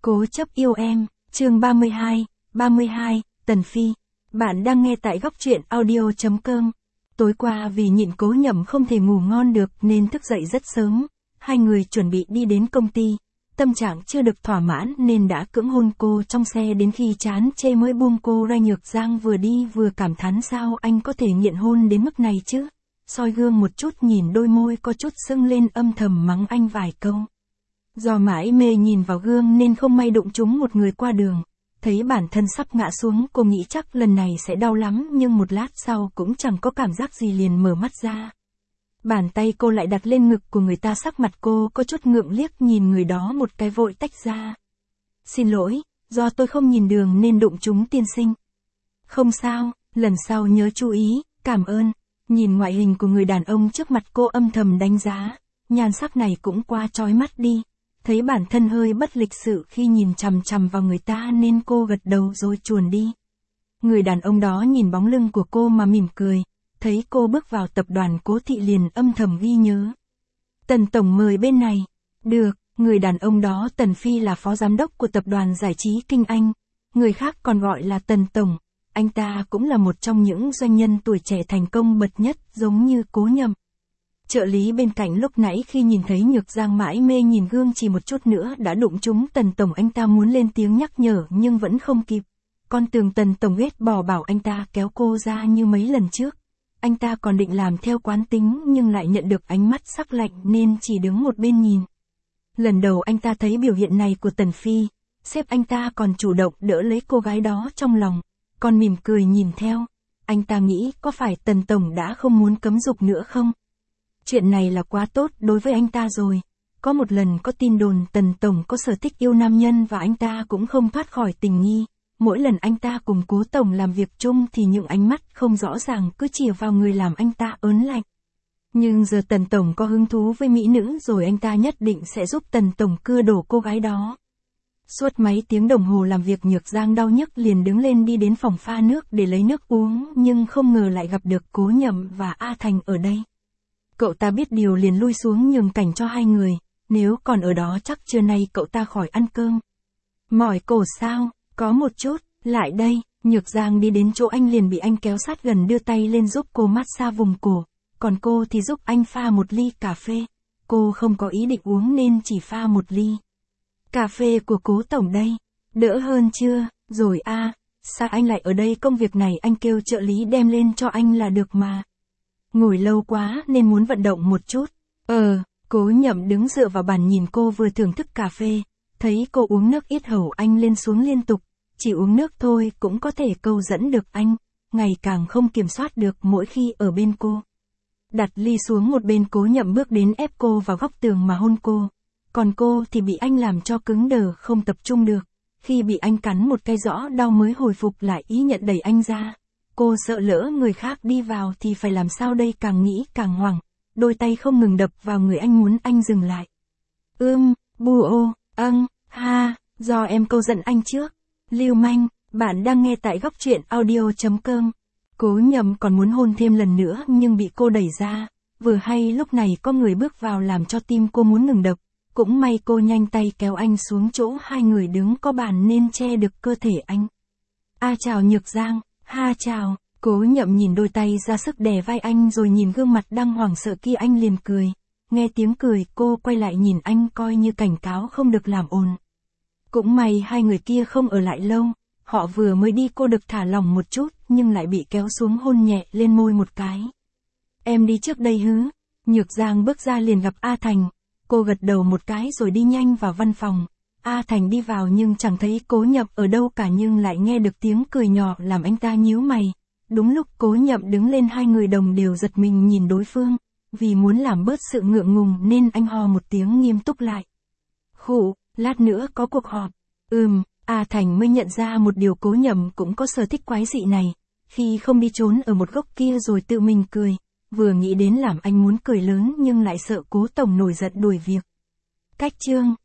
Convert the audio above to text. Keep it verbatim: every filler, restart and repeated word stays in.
Cố chấp yêu em, chương ba mươi hai, ba mươi hai, Tần Phi. Bạn đang nghe tại góc truyện audio.com. Tối qua vì nhịn Cố Nhậm không thể ngủ ngon được nên thức dậy rất sớm. Hai người chuẩn bị đi đến công ty. Tâm trạng chưa được thỏa mãn nên đã cưỡng hôn cô trong xe đến khi chán chê mới buông cô ra. Nhược Giang vừa đi vừa cảm thán sao anh có thể nghiện hôn đến mức này chứ. Soi gương một chút nhìn đôi môi có chút sưng lên âm thầm mắng anh vài câu. Do mãi mê nhìn vào gương nên không may đụng trúng một người qua đường. Thấy bản thân sắp ngã xuống cô nghĩ chắc lần này sẽ đau lắm nhưng một lát sau cũng chẳng có cảm giác gì liền mở mắt ra. Bàn tay cô lại đặt lên ngực của người ta, sắc mặt cô có chút ngượng liếc nhìn người đó một cái vội tách ra. Xin lỗi, do tôi không nhìn đường nên đụng trúng tiên sinh. Không sao, lần sau nhớ chú ý, cảm ơn. Nhìn ngoại hình của người đàn ông trước mặt cô âm thầm đánh giá, nhan sắc này cũng quá chói mắt đi. Thấy bản thân hơi bất lịch sự khi nhìn chằm chằm vào người ta nên cô gật đầu rồi chuồn đi. Người đàn ông đó nhìn bóng lưng của cô mà mỉm cười, thấy cô bước vào tập đoàn Cố Thị liền âm thầm ghi nhớ. Tần Tổng mời bên này. Được, người đàn ông đó Tần Phi là phó giám đốc của tập đoàn giải trí Kinh Anh, người khác còn gọi là Tần Tổng. Anh ta cũng là một trong những doanh nhân tuổi trẻ thành công bậc nhất giống như Cố Nhậm. Trợ lý bên cạnh lúc nãy khi nhìn thấy Nhược Giang mãi mê nhìn gương chỉ một chút nữa đã đụng trúng Tần Tổng, anh ta muốn lên tiếng nhắc nhở nhưng vẫn không kịp. Con tường Tần Tổng ghét bỏ bảo anh ta kéo cô ra như mấy lần trước. Anh ta còn định làm theo quán tính nhưng lại nhận được ánh mắt sắc lạnh nên chỉ đứng một bên nhìn. Lần đầu anh ta thấy biểu hiện này của Tần Phi, sếp anh ta còn chủ động đỡ lấy cô gái đó trong lòng, còn mỉm cười nhìn theo. Anh ta nghĩ có phải Tần Tổng đã không muốn cấm dục nữa không? Chuyện này là quá tốt đối với anh ta rồi. Có một lần có tin đồn Tần Tổng có sở thích yêu nam nhân và anh ta cũng không thoát khỏi tình nghi. Mỗi lần anh ta cùng Cố Tổng làm việc chung thì những ánh mắt không rõ ràng cứ chìa vào người làm anh ta ớn lạnh. Nhưng giờ Tần Tổng có hứng thú với mỹ nữ rồi, anh ta nhất định sẽ giúp Tần Tổng cưa đổ cô gái đó. Suốt mấy tiếng đồng hồ làm việc Nhược Giang đau nhức liền đứng lên đi đến phòng pha nước để lấy nước uống nhưng không ngờ lại gặp được Cố Nhậm và A Thành ở đây. Cậu ta biết điều liền lui xuống nhường cảnh cho hai người, nếu còn ở đó chắc trưa nay cậu ta khỏi ăn cơm. Mỏi cổ sao? Có một chút, lại đây. Nhược Giang đi đến chỗ anh liền bị anh kéo sát gần đưa tay lên giúp cô massage vùng cổ, còn cô thì giúp anh pha một ly cà phê. Cô không có ý định uống nên chỉ pha một ly. Cà phê của Cố Tổng đây, đỡ hơn chưa? Rồi a, à, sao anh lại ở đây? Công việc này anh kêu trợ lý đem lên cho anh là được mà. Ngồi lâu quá nên muốn vận động một chút. Ờ, Cố Nhậm đứng dựa vào bàn nhìn cô vừa thưởng thức cà phê, thấy cô uống nước ít hầu anh lên xuống liên tục, chỉ uống nước thôi cũng có thể câu dẫn được anh, ngày càng không kiểm soát được mỗi khi ở bên cô. Đặt ly xuống một bên, Cố Nhậm bước đến ép cô vào góc tường mà hôn cô, còn cô thì bị anh làm cho cứng đờ không tập trung được, khi bị anh cắn một cái rõ đau mới hồi phục lại ý nhận đẩy anh ra. Cô sợ lỡ người khác đi vào thì phải làm sao đây, càng nghĩ càng hoảng, đôi tay không ngừng đập vào người anh muốn anh dừng lại. Ưm, bu ô, âng, ha, do em câu giận anh trước. Lưu manh, bạn đang nghe tại góc truyện audio.com. Cố Nhậm còn muốn hôn thêm lần nữa nhưng bị cô đẩy ra, vừa hay lúc này có người bước vào làm cho tim cô muốn ngừng đập, cũng may cô nhanh tay kéo anh xuống chỗ hai người đứng có bàn nên che được cơ thể anh. A chào Nhược Giang. Ha chào, Cố Nhậm nhìn đôi tay ra sức đè vai anh rồi nhìn gương mặt đang hoảng sợ kia anh liền cười. Nghe tiếng cười cô quay lại nhìn anh coi như cảnh cáo không được làm ồn. Cũng may hai người kia không ở lại lâu, họ vừa mới đi cô được thả lỏng một chút nhưng lại bị kéo xuống hôn nhẹ lên môi một cái. Em đi trước đây hứ. Nhược Giang bước ra liền gặp A Thành, cô gật đầu một cái rồi đi nhanh vào văn phòng. A Thành đi vào nhưng chẳng thấy Cố Nhậm ở đâu cả nhưng lại nghe được tiếng cười nhỏ làm anh ta nhíu mày. Đúng lúc Cố Nhậm đứng lên hai người đồng đều giật mình nhìn đối phương, vì muốn làm bớt sự ngượng ngùng nên anh ho một tiếng nghiêm túc lại. Khụ, lát nữa có cuộc họp. Ừm, A Thành mới nhận ra một điều, Cố Nhậm cũng có sở thích quái dị này, khi không đi trốn ở một góc kia rồi tự mình cười, vừa nghĩ đến làm anh muốn cười lớn nhưng lại sợ Cố Tổng nổi giận đuổi việc. Cách chương